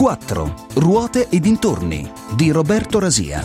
4. Ruote e dintorni di Roberto Rasia.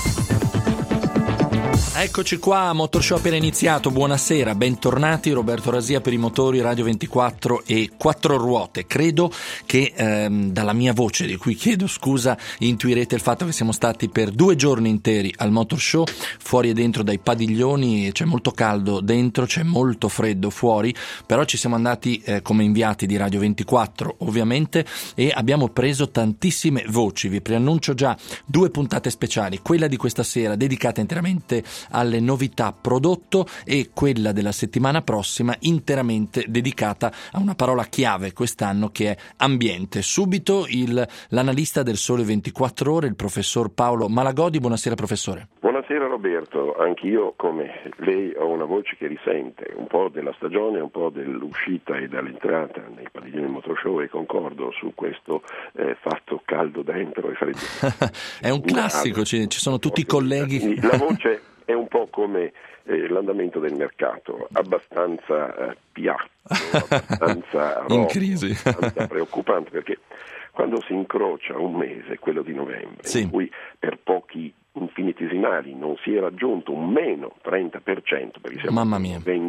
Eccoci qua, Motor Show appena iniziato, buonasera, bentornati, Roberto Rasia per i motori, Radio 24 e 4 ruote. Credo che dalla mia voce, di cui chiedo scusa, intuirete il fatto che siamo stati per 2 giorni interi al Motor Show, fuori e dentro dai padiglioni, c'è molto caldo dentro, c'è molto freddo fuori, però ci siamo andati come inviati di Radio 24 ovviamente e abbiamo preso tantissime voci. Vi preannuncio già 2 puntate speciali, quella di questa sera dedicata interamente alle novità prodotto e quella della settimana prossima interamente dedicata a una parola chiave quest'anno che è ambiente. Subito l'analista del Sole 24 Ore, il professor Paolo Malagodi. Buonasera professore. Buonasera Roberto, anch'io come lei ho una voce che risente un po' della stagione, un po' dell'uscita e dell'entrata nei padiglioni Motor Show e concordo su questo fatto caldo dentro e freddo. È un classico, ci sono tutti i colleghi. La voce è un po' come l'andamento del mercato, abbastanza piatto, abbastanza in crisi, abbastanza preoccupante, perché quando si incrocia un mese, quello di novembre, sì, in cui per pochi infinitesimali non si è raggiunto un meno 30%, perché siamo a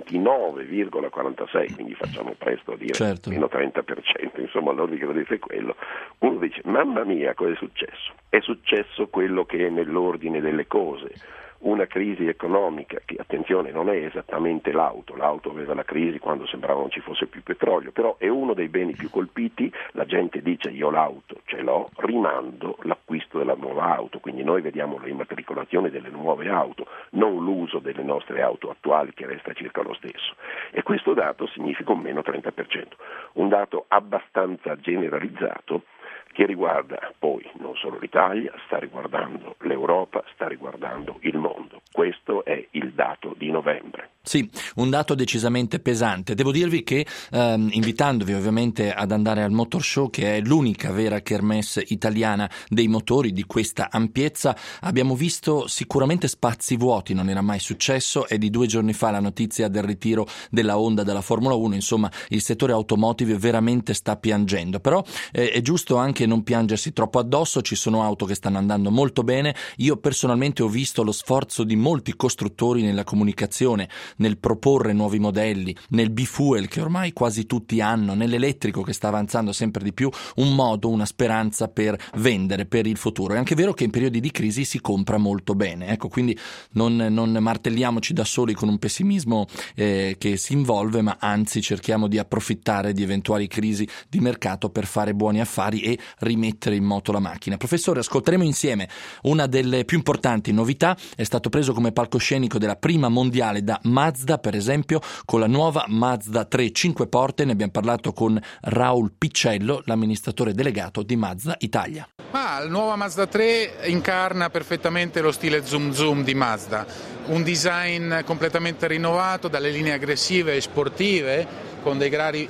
29,46, quindi facciamo presto a dire certo, meno 30%, insomma l'ordine che vedete è quello, uno dice mamma mia cosa è successo? È successo quello che è nell'ordine delle cose, una crisi economica che, attenzione, non è esattamente l'auto aveva la crisi quando sembrava non ci fosse più petrolio, però è uno dei beni più colpiti, la gente dice io l'auto ce l'ho, rimando l'acquisto della nuova auto, quindi noi vediamo l'immatricolazione delle nuove auto, non l'uso delle nostre auto attuali che resta circa lo stesso, e questo dato significa un meno 30%, un dato abbastanza generalizzato che riguarda poi non solo l'Italia, sta riguardando l'Europa, sta riguardando il mondo. Questo è il dato di novembre. Sì, un dato decisamente pesante. Devo dirvi che invitandovi ovviamente ad andare al Motor Show, che è l'unica vera kermesse italiana dei motori di questa ampiezza, abbiamo visto sicuramente spazi vuoti, non era mai successo, è di 2 giorni fa la notizia del ritiro della Honda dalla Formula 1, insomma il settore automotive veramente sta piangendo, però è giusto anche non piangersi troppo addosso, ci sono auto che stanno andando molto bene. Io personalmente ho visto lo sforzo di molti costruttori nella comunicazione, nel proporre nuovi modelli, nel bifuel che ormai quasi tutti hanno, nell'elettrico che sta avanzando sempre di più, un modo, una speranza per vendere per il futuro. È anche vero che in periodi di crisi si compra molto bene, ecco, quindi non martelliamoci da soli con un pessimismo che si involve, ma anzi cerchiamo di approfittare di eventuali crisi di mercato per fare buoni affari e rimettere in moto la macchina. Professore, ascolteremo insieme una delle più importanti novità. È stato preso come palcoscenico della prima mondiale da Mazda, per esempio, con la nuova Mazda 3 5 porte. Ne abbiamo parlato con Raul Piccello, l'amministratore delegato di Mazda Italia. La nuova Mazda 3 incarna perfettamente lo stile zoom zoom di Mazda, un design completamente rinnovato dalle linee aggressive e sportive, con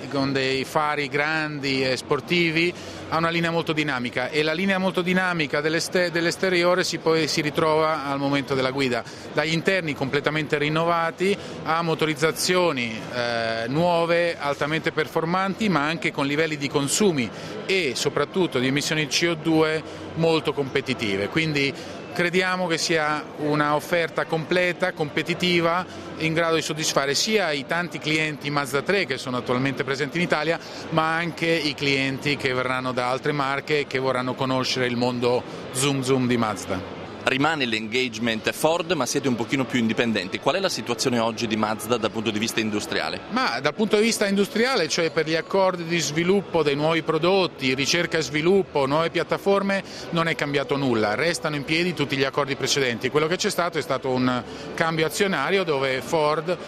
dei fari grandi e sportivi, ha una linea molto dinamica, e la linea molto dinamica dell'esteriore poi si ritrova al momento della guida, dagli interni completamente rinnovati a motorizzazioni nuove, altamente performanti, ma anche con livelli di consumi e soprattutto di emissioni CO2 molto competitive. Quindi crediamo che sia una offerta completa, competitiva, in grado di soddisfare sia i tanti clienti Mazda 3 che sono attualmente presenti in Italia, ma anche i clienti che verranno da altre marche e che vorranno conoscere il mondo zoom zoom di Mazda. Rimane l'engagement Ford, ma siete un pochino più indipendenti. Qual è la situazione oggi di Mazda dal punto di vista industriale? Ma dal punto di vista industriale, cioè per gli accordi di sviluppo dei nuovi prodotti, ricerca e sviluppo, nuove piattaforme, non è cambiato nulla, restano in piedi tutti gli accordi precedenti. Quello che c'è stato è stato un cambio azionario dove Ford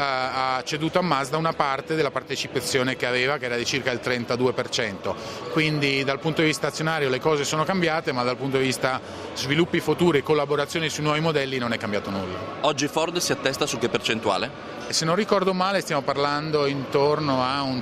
ha ceduto a Mazda una parte della partecipazione che aveva, che era di circa il 32%. Quindi dal punto di vista azionario le cose sono cambiate, ma dal punto di vista sviluppi futuri e collaborazioni sui nuovi modelli non è cambiato nulla. Oggi Ford si attesta su che percentuale? Se non ricordo male stiamo parlando intorno a un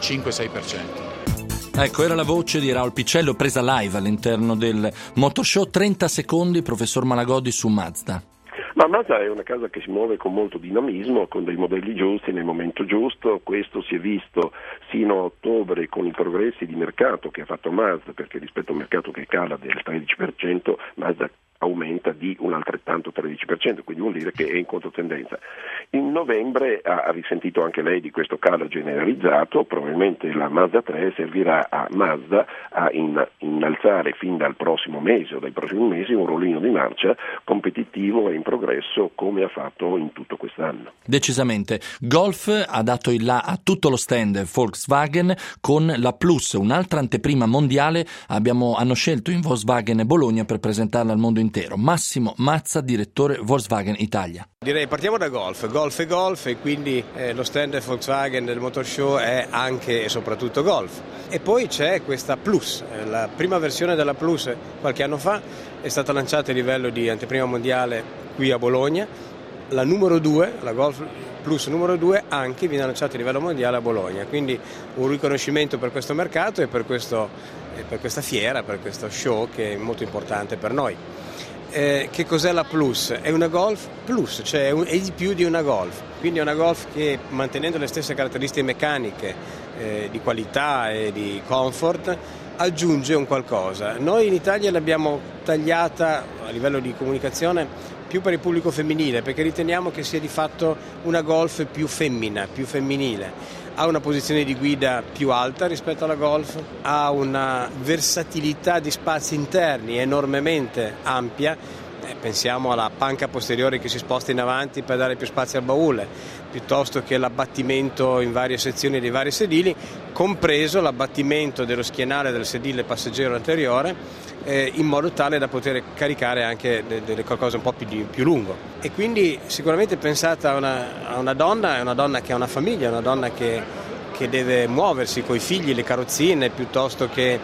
5-6%. Ecco, era la voce di Raul Piccello presa live all'interno del Motor Show. 30 secondi, professor Malagodi, su Mazda. Ma Mazda è una casa che si muove con molto dinamismo, con dei modelli giusti nel momento giusto. Questo si è visto sino a ottobre con i progressi di mercato che ha fatto Mazda, perché rispetto a un mercato che cala del 13%, Mazda aumenta di un altrettanto 13%, quindi vuol dire che è in controtendenza. In novembre ha risentito anche lei di questo calo generalizzato, probabilmente la Mazda 3 servirà a Mazda a innalzare fin dal prossimo mese o dai prossimi mesi un rollino di marcia competitivo e in progresso come ha fatto in tutto quest'anno. Decisamente. Golf ha dato il là a tutto lo stand Volkswagen con la Plus, un'altra anteprima mondiale. Hanno scelto in Volkswagen Bologna per presentarla al mondo intero. Massimo Mazza, direttore Volkswagen Italia. Direi partiamo da Golf e quindi lo stand Volkswagen del Motor Show è anche e soprattutto Golf. E poi c'è questa Plus, la prima versione della Plus qualche anno fa è stata lanciata a livello di anteprima mondiale qui a Bologna. La numero 2, la Golf Plus numero 2 anche viene lanciata a livello mondiale a Bologna, quindi un riconoscimento per questo mercato e per questa fiera, per questo show che è molto importante per noi. Che cos'è la Plus? È una Golf Plus, cioè è di più di una Golf, quindi è una Golf che mantenendo le stesse caratteristiche meccaniche di qualità e di comfort aggiunge un qualcosa. Noi in Italia l'abbiamo tagliata a livello di comunicazione più per il pubblico femminile, perché riteniamo che sia di fatto una Golf più femmina, più femminile. Ha una posizione di guida più alta rispetto alla Golf, ha una versatilità di spazi interni enormemente ampia, pensiamo alla panca posteriore che si sposta in avanti per dare più spazio al baule, piuttosto che l'abbattimento in varie sezioni dei vari sedili, compreso l'abbattimento dello schienale del sedile passeggero anteriore, in modo tale da poter caricare anche qualcosa un po' più lungo. E quindi sicuramente pensata a una donna, è una donna che ha una famiglia, è una donna che deve muoversi coi figli, le carrozzine, piuttosto che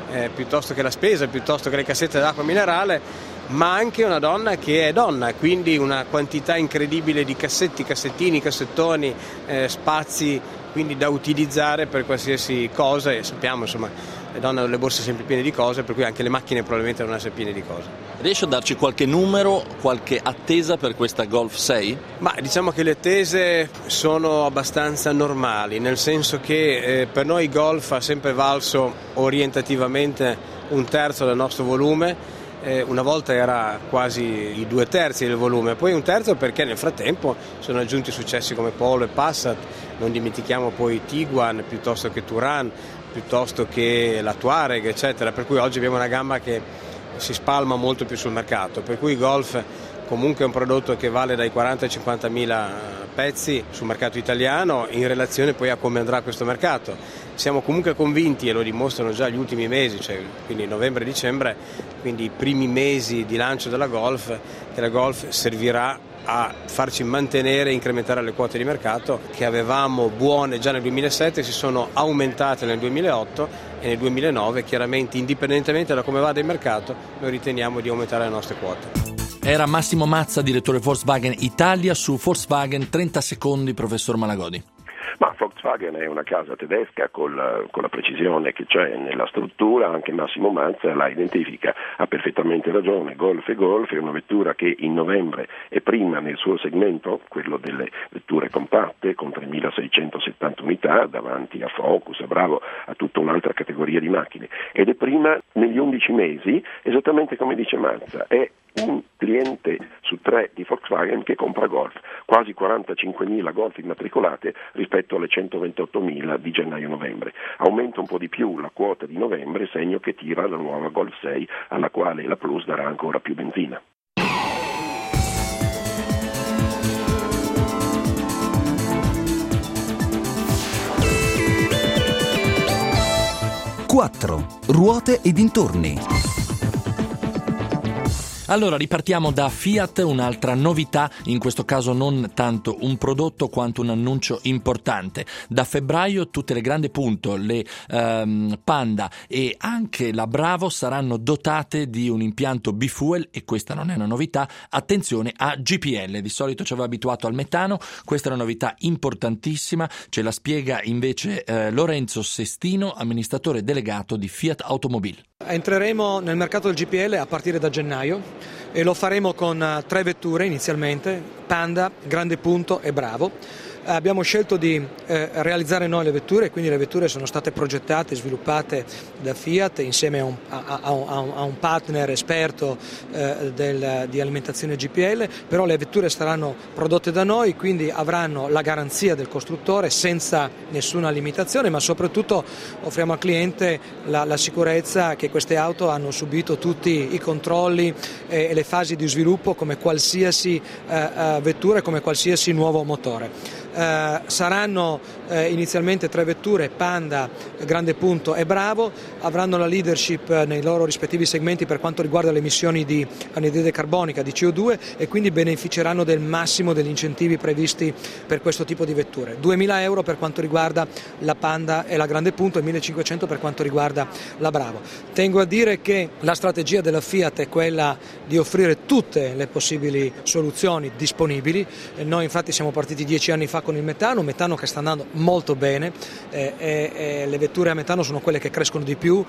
la spesa, piuttosto che le cassette d'acqua minerale, ma anche una donna che è donna, quindi una quantità incredibile di cassetti, cassettini, cassettoni, spazi, quindi da utilizzare per qualsiasi cosa, e sappiamo insomma le donne hanno le borse sempre piene di cose, per cui anche le macchine probabilmente devono essere piene di cose. Riesci a darci qualche numero, qualche attesa per questa Golf 6? Ma diciamo che le attese sono abbastanza normali, nel senso che per noi Golf ha sempre valso orientativamente un terzo del nostro volume. Una volta era quasi i 2/3 del volume, poi un terzo perché nel frattempo sono aggiunti successi come Polo e Passat, non dimentichiamo poi Tiguan, piuttosto che Touran, piuttosto che la Touareg, eccetera, per cui oggi abbiamo una gamma che si spalma molto più sul mercato, per cui Golf comunque è un prodotto che vale dai 40 ai 50 mila pezzi sul mercato italiano in relazione poi a come andrà questo mercato. Siamo comunque convinti, e lo dimostrano già gli ultimi mesi, cioè quindi novembre e dicembre, quindi i primi mesi di lancio della Golf, che la Golf servirà a farci mantenere e incrementare le quote di mercato che avevamo buone già nel 2007, si sono aumentate nel 2008 e nel 2009, chiaramente indipendentemente da come vada il mercato noi riteniamo di aumentare le nostre quote. Era Massimo Mazza, direttore Volkswagen Italia. Su Volkswagen 30 secondi, professor Malagodi. Ma Volkswagen è una casa tedesca con la precisione che c'è nella struttura, anche Massimo Mazza la identifica, ha perfettamente ragione. Golf è una vettura che in novembre è prima nel suo segmento, quello delle vetture compatte, con 3.670 unità, davanti a Focus, a Bravo, a tutta un'altra categoria di macchine, ed è prima negli 11 mesi, esattamente come dice Mazza, è un cliente su 3 di Volkswagen che compra Golf, quasi 45.000 Golf immatricolate rispetto alle 128.000 di gennaio-novembre. Aumenta un po' di più la quota di novembre, segno che tira la nuova Golf 6, alla quale la Plus darà ancora più benzina. Quattro ruote e dintorni. Allora ripartiamo da Fiat, un'altra novità, in questo caso non tanto un prodotto quanto un annuncio importante. Da febbraio tutte le grandi Punto, le Panda e anche la Bravo saranno dotate di un impianto bifuel, e questa non è una novità, attenzione a GPL. Di solito ci aveva abituato al metano, questa è una novità importantissima, ce la spiega invece Lorenzo Sestino, amministratore delegato di Fiat Automobil. Entreremo nel mercato del GPL a partire da gennaio. e lo faremo con 3 vetture inizialmente, Panda, Grande Punto e Bravo. Abbiamo scelto di realizzare noi le vetture, quindi le vetture sono state progettate e sviluppate da Fiat insieme a un partner esperto di alimentazione GPL, però le vetture saranno prodotte da noi, quindi avranno la garanzia del costruttore senza nessuna limitazione, ma soprattutto offriamo al cliente la sicurezza che queste auto hanno subito tutti i controlli e le fasi di sviluppo come qualsiasi vettura e come qualsiasi nuovo motore. Saranno inizialmente 3 vetture, Panda, Grande Punto e Bravo, avranno la leadership nei loro rispettivi segmenti per quanto riguarda le emissioni di anidride carbonica, di CO2, e quindi beneficeranno del massimo degli incentivi previsti per questo tipo di vetture. 2.000 euro per quanto riguarda la Panda e la Grande Punto e 1.500 per quanto riguarda la Bravo. Tengo a dire che la strategia della Fiat è quella di offrire tutte le possibili soluzioni disponibili. Noi infatti siamo partiti 10 anni fa con il metano che sta andando molto bene, le vetture a metano sono quelle che crescono di più,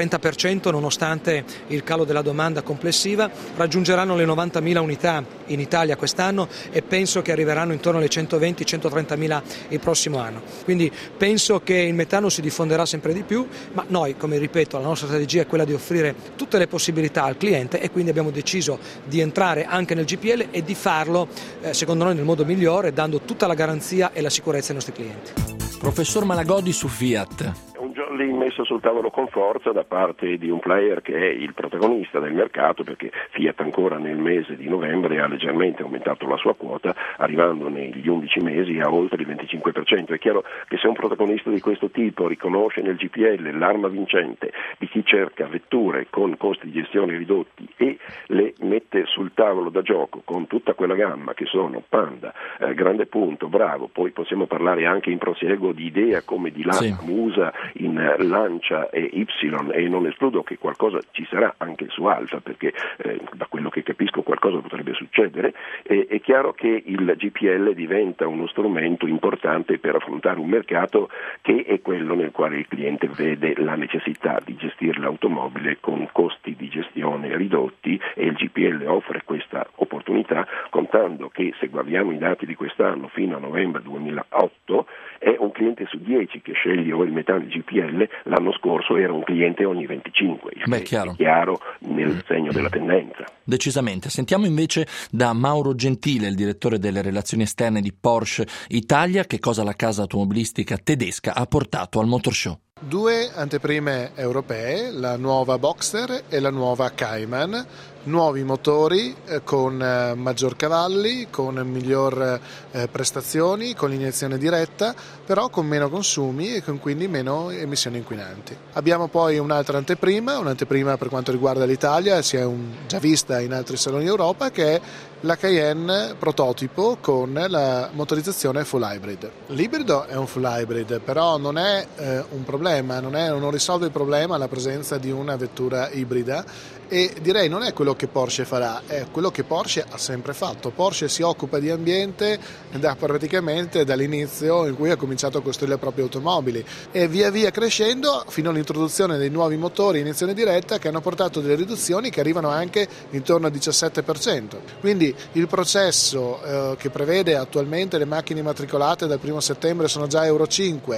30% nonostante il calo della domanda complessiva, raggiungeranno le 90.000 unità in Italia quest'anno e penso che arriveranno intorno alle 120-130.000 il prossimo anno. Quindi penso che il metano si diffonderà sempre di più, ma noi, come ripeto, la nostra strategia è quella di offrire tutte le possibilità al cliente e quindi abbiamo deciso di entrare anche nel GPL e di farlo secondo noi nel modo migliore, dando tutta la garanzia e la sicurezza ai nostri clienti. Professor Malagodi su Fiat. Un jolly messo sul tavolo con forza da parte di un player che è il protagonista del mercato, perché Fiat ancora nel mese di novembre ha leggermente aumentato la sua quota, arrivando negli 11 mesi a oltre il 25%. È chiaro che se un protagonista di questo tipo riconosce nel GPL l'arma vincente di chi cerca vetture con costi di gestione ridotti e le mette sul tavolo da gioco con tutta quella gamma che sono Panda, Grande Punto, Bravo, poi possiamo parlare anche in prosieguo di Idea come di Lama, Musa, in Lancia e Y, e non escludo che qualcosa ci sarà anche su Alfa, perché da quello che capisco qualcosa potrebbe succedere. È chiaro che il GPL diventa uno strumento importante per affrontare un mercato che è quello nel quale il cliente vede la necessità di gestire l'automobile con costi di gestione ridotti, e il GPL offre questa opportunità, contando che, se guardiamo i dati di quest'anno fino a novembre 2008, è un cliente su 10 che sceglie o il metano di GPL, l'anno scorso era un cliente ogni 25, è chiaro nel segno della tendenza. Decisamente. Sentiamo invece da Mauro Gentile, il direttore delle relazioni esterne di Porsche Italia, che cosa la casa automobilistica tedesca ha portato al Motor Show. 2 anteprime europee, la nuova Boxster e la nuova Cayman, nuovi motori con maggior cavalli, con miglior prestazioni, con iniezione diretta, però con meno consumi e con quindi meno emissioni inquinanti. Abbiamo poi un'altra anteprima per quanto riguarda l'Italia, si è già vista in altri saloni Europa, che è la Cayenne prototipo con la motorizzazione full hybrid. L'ibrido è un full hybrid, però non è un problema, non risolve il problema la presenza di una vettura ibrida, e direi non è quello che Porsche farà, è quello che Porsche ha sempre fatto. Porsche si occupa di ambiente praticamente dall'inizio in cui ha cominciato a costruire le proprie automobili, e via via crescendo fino all'introduzione dei nuovi motori in iniezione diretta che hanno portato delle riduzioni che arrivano anche intorno al 17%. Quindi il processo che prevede attualmente le macchine immatricolate dal 1 settembre sono già Euro 5.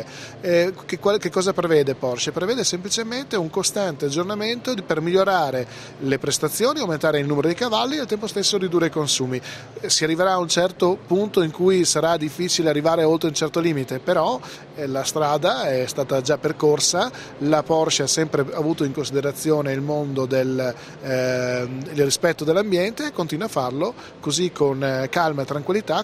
Che cosa prevede Porsche? Prevede semplicemente un costante aggiornamento per migliorare le prestazioni, aumentare il numero di cavalli e al tempo stesso ridurre i consumi. Si arriverà a un certo punto in cui sarà difficile arrivare oltre un certo limite, però la strada è stata già percorsa. La Porsche ha sempre avuto in considerazione il mondo del rispetto dell'ambiente e continua a farlo così con calma e tranquillità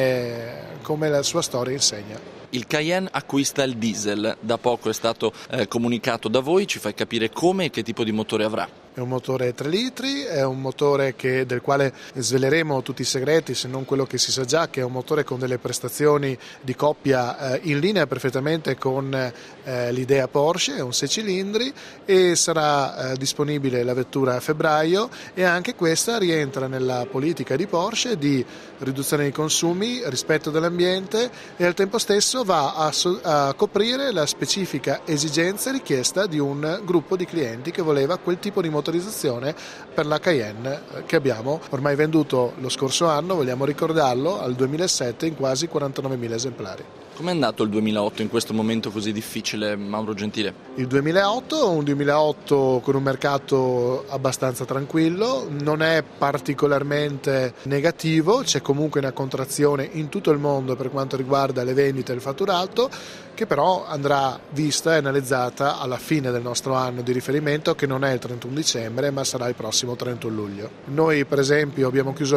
come la sua storia insegna. Il Cayenne acquista il diesel, da poco è stato comunicato da voi, ci fai capire come e che tipo di motore avrà? È un motore 3 litri, è un motore del quale sveleremo tutti i segreti, se non quello che si sa già, che è un motore con delle prestazioni di coppia in linea perfettamente con l'idea Porsche, è un 6 cilindri e sarà disponibile la vettura a febbraio, e anche questa rientra nella politica di Porsche di riduzione dei consumi, rispetto dell'ambiente, e al tempo stesso va a coprire la specifica esigenza e richiesta di un gruppo di clienti che voleva quel tipo di motore motorizzazione per la Cayenne che abbiamo ormai venduto lo scorso anno, vogliamo ricordarlo, al 2007 in quasi 49.000 esemplari. Com'è andato il 2008 in questo momento così difficile, Mauro Gentile? Il 2008 un 2008 con un mercato abbastanza tranquillo, non è particolarmente negativo, c'è comunque una contrazione in tutto il mondo per quanto riguarda le vendite e il fatturato, che però andrà vista e analizzata alla fine del nostro anno di riferimento, che non è il 31 dicembre ma sarà il prossimo 31 luglio. Noi per esempio abbiamo chiuso il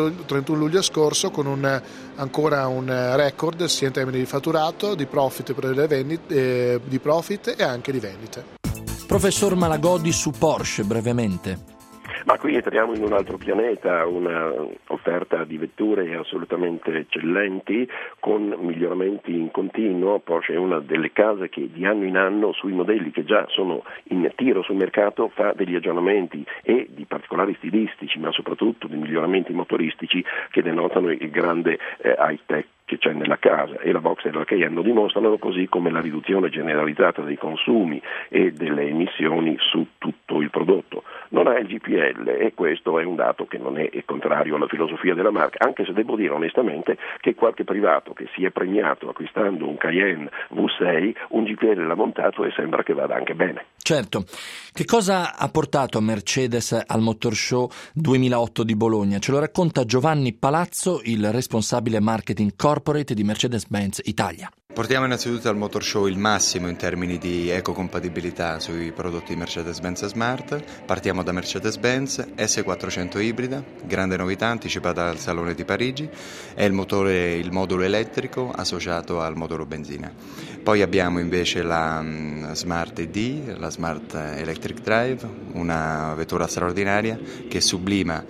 31 luglio scorso con ancora un record sia in termini di fatturato, di profit per le vendite, di profit e anche di vendite. Professor Malagodi su Porsche, brevemente. Ma qui entriamo in un altro pianeta, una offerta di vetture assolutamente eccellenti con miglioramenti in continuo. Porsche è una delle case che di anno in anno sui modelli che già sono in tiro sul mercato fa degli aggiornamenti e di particolari stilistici, ma soprattutto di miglioramenti motoristici che denotano il grande high-tech che c'è nella casa, e la Boxster e la Cayenne lo dimostrano, così come la riduzione generalizzata dei consumi e delle emissioni su tutto il prodotto. Non ha il GPL e questo è un dato che non è contrario alla filosofia della marca, anche se devo dire onestamente che qualche privato che si è premiato acquistando un Cayenne V6 un GPL l'ha montato e sembra che vada anche bene. Certo. Che cosa ha portato Mercedes al Motor Show 2008 di Bologna? Ce lo racconta Giovanni Palazzo, il responsabile marketing corporate di Mercedes-Benz Italia. Portiamo innanzitutto al Motor Show il massimo in termini di ecocompatibilità sui prodotti Mercedes-Benz Smart. Partiamo da Mercedes-Benz S400 ibrida, grande novità anticipata al Salone di Parigi, è il modulo elettrico associato al modulo benzina. Poi abbiamo invece la Smart ED, la Smart Electric Drive, una vettura straordinaria che sublima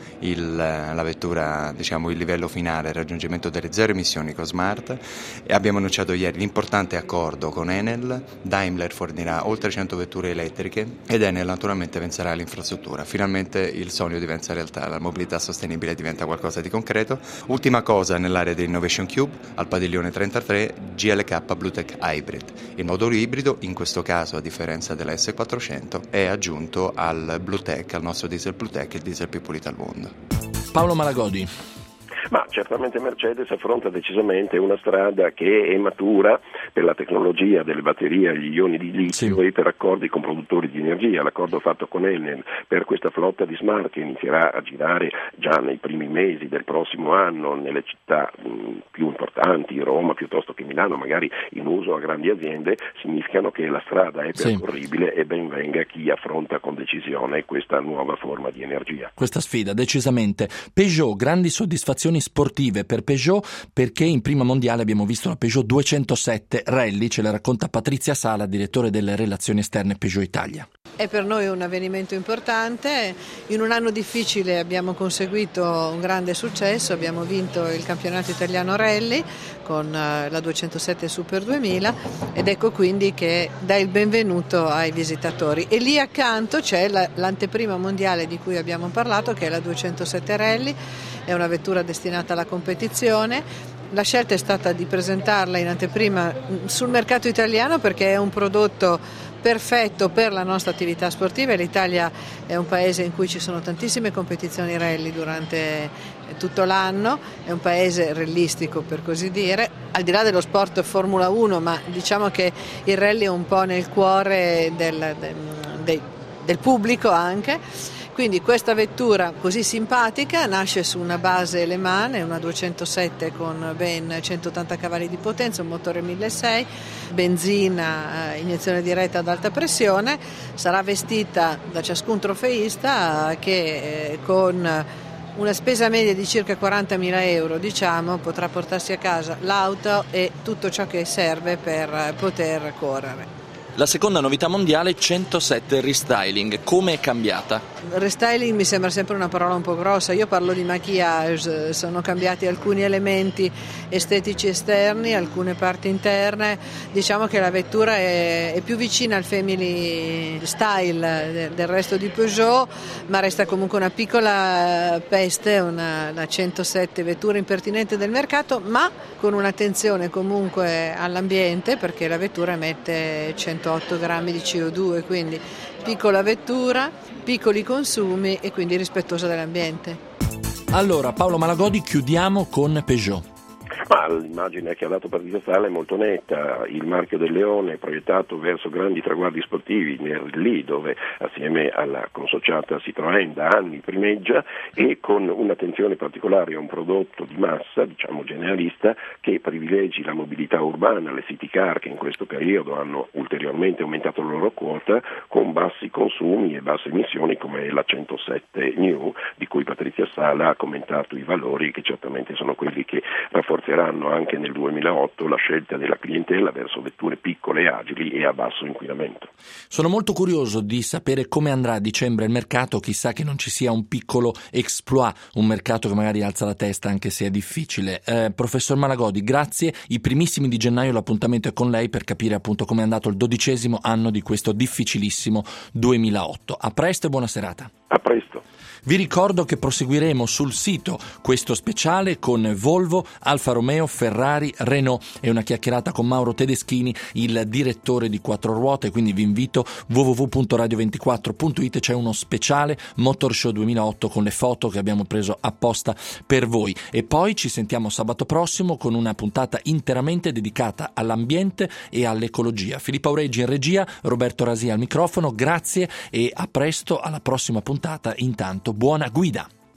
la vettura, diciamo, il livello finale, il raggiungimento delle zero emissioni con Smart, e abbiamo annunciato ieri l'importante accordo con Enel. Daimler fornirà oltre 100 vetture elettriche ed Enel naturalmente penserà all'infrastruttura. Finalmente il sogno diventa realtà, la mobilità sostenibile diventa qualcosa di concreto. Ultima cosa nell'area di Innovation Cube, al padiglione 33 GLK Bluetech Hybrid. Il modulo ibrido, in questo caso a differenza della S400, è aggiunto al Bluetech, al nostro diesel Bluetech, il diesel più pulito al mondo. Paolo Malagodi. Ma certamente Mercedes affronta decisamente una strada che è matura per la tecnologia delle batterie agli ioni di litio e per accordi con produttori di energia. L'accordo fatto con Enel per questa flotta di Smart, che inizierà a girare già nei primi mesi del prossimo anno nelle città più importanti, Roma piuttosto che Milano, magari in uso a grandi aziende, significano che la strada è percorribile e ben venga chi affronta con decisione questa nuova forma di energia. Questa sfida, decisamente. Peugeot, grandi soddisfazioni sportive per Peugeot, perché in prima mondiale abbiamo visto la Peugeot 207 Rally, ce la racconta Patrizia Sala, direttore delle relazioni esterne Peugeot Italia. È per noi un avvenimento importante, in un anno difficile abbiamo conseguito un grande successo, abbiamo vinto il campionato italiano Rally con la 207 Super 2000 ed ecco quindi che dà il benvenuto ai visitatori. E lì accanto c'è l'anteprima mondiale di cui abbiamo parlato, che è la 207 Rally, è una vettura destinata alla competizione. La scelta è stata di presentarla in anteprima sul mercato italiano perché è un prodotto perfetto per la nostra attività sportiva. L'Italia è un paese in cui ci sono tantissime competizioni rally durante tutto l'anno, è un paese rallistico per così dire, al di là dello sport Formula 1, ma diciamo che il rally è un po' nel cuore del pubblico anche. Quindi questa vettura così simpatica nasce su una base Le Mans, è una 207 con ben 180 cavalli di potenza, un motore 1600, benzina, iniezione diretta ad alta pressione, sarà vestita da ciascun trofeista che con una spesa media di circa 40.000 euro, diciamo, potrà portarsi a casa l'auto e tutto ciò che serve per poter correre. La seconda novità mondiale, 107 Restyling, come è cambiata? Restyling mi sembra sempre una parola un po' grossa, io parlo di maquillage, sono cambiati alcuni elementi estetici esterni, alcune parti interne, diciamo che la vettura è più vicina al family style del resto di Peugeot, ma resta comunque una piccola peste, la 107 vettura impertinente del mercato, ma con un'attenzione comunque all'ambiente perché la vettura emette 108 1.8 grammi di CO2, quindi piccola vettura, piccoli consumi e quindi rispettosa dell'ambiente. Allora, Paolo Malagodi, chiudiamo con Peugeot. Ma l'immagine che ha dato Partito Stale è molto netta, il marchio del Leone è proiettato verso grandi traguardi sportivi, lì dove assieme alla consociata Citroën da anni primeggia, e con un'attenzione particolare a un prodotto di massa, diciamo generalista, che privilegi la mobilità urbana, le city car che in questo periodo hanno ulteriormente aumentato la loro quota, con bassi consumi e basse emissioni come la 107 New, di cui Patrizia Sala ha commentato i valori, che certamente sono quelli che rafforzeranno anche nel 2008 la scelta della clientela verso vetture piccole e agili e a basso inquinamento. Sono molto curioso di sapere come andrà a dicembre il mercato, chissà che non ci sia un piccolo exploit, un mercato che magari alza la testa anche se è difficile. Professor Malagodi, grazie. I primissimi di gennaio l'appuntamento è con lei per capire appunto come è andato il 12° anno di questo difficilissimo 2008. A presto e buona serata. A presto. Vi ricordo che proseguiremo sul sito questo speciale con Volvo, Alfa Romeo, Ferrari, Renault e una chiacchierata con Mauro Tedeschini, il direttore di Quattro Ruote, quindi vi invito www.radio24.it, c'è uno speciale Motor Show 2008 con le foto che abbiamo preso apposta per voi, e poi ci sentiamo sabato prossimo con una puntata interamente dedicata all'ambiente e all'ecologia. Filippo Aureggi in regia, Roberto Rasia al microfono, grazie e a presto alla prossima puntata. Intanto buona guida.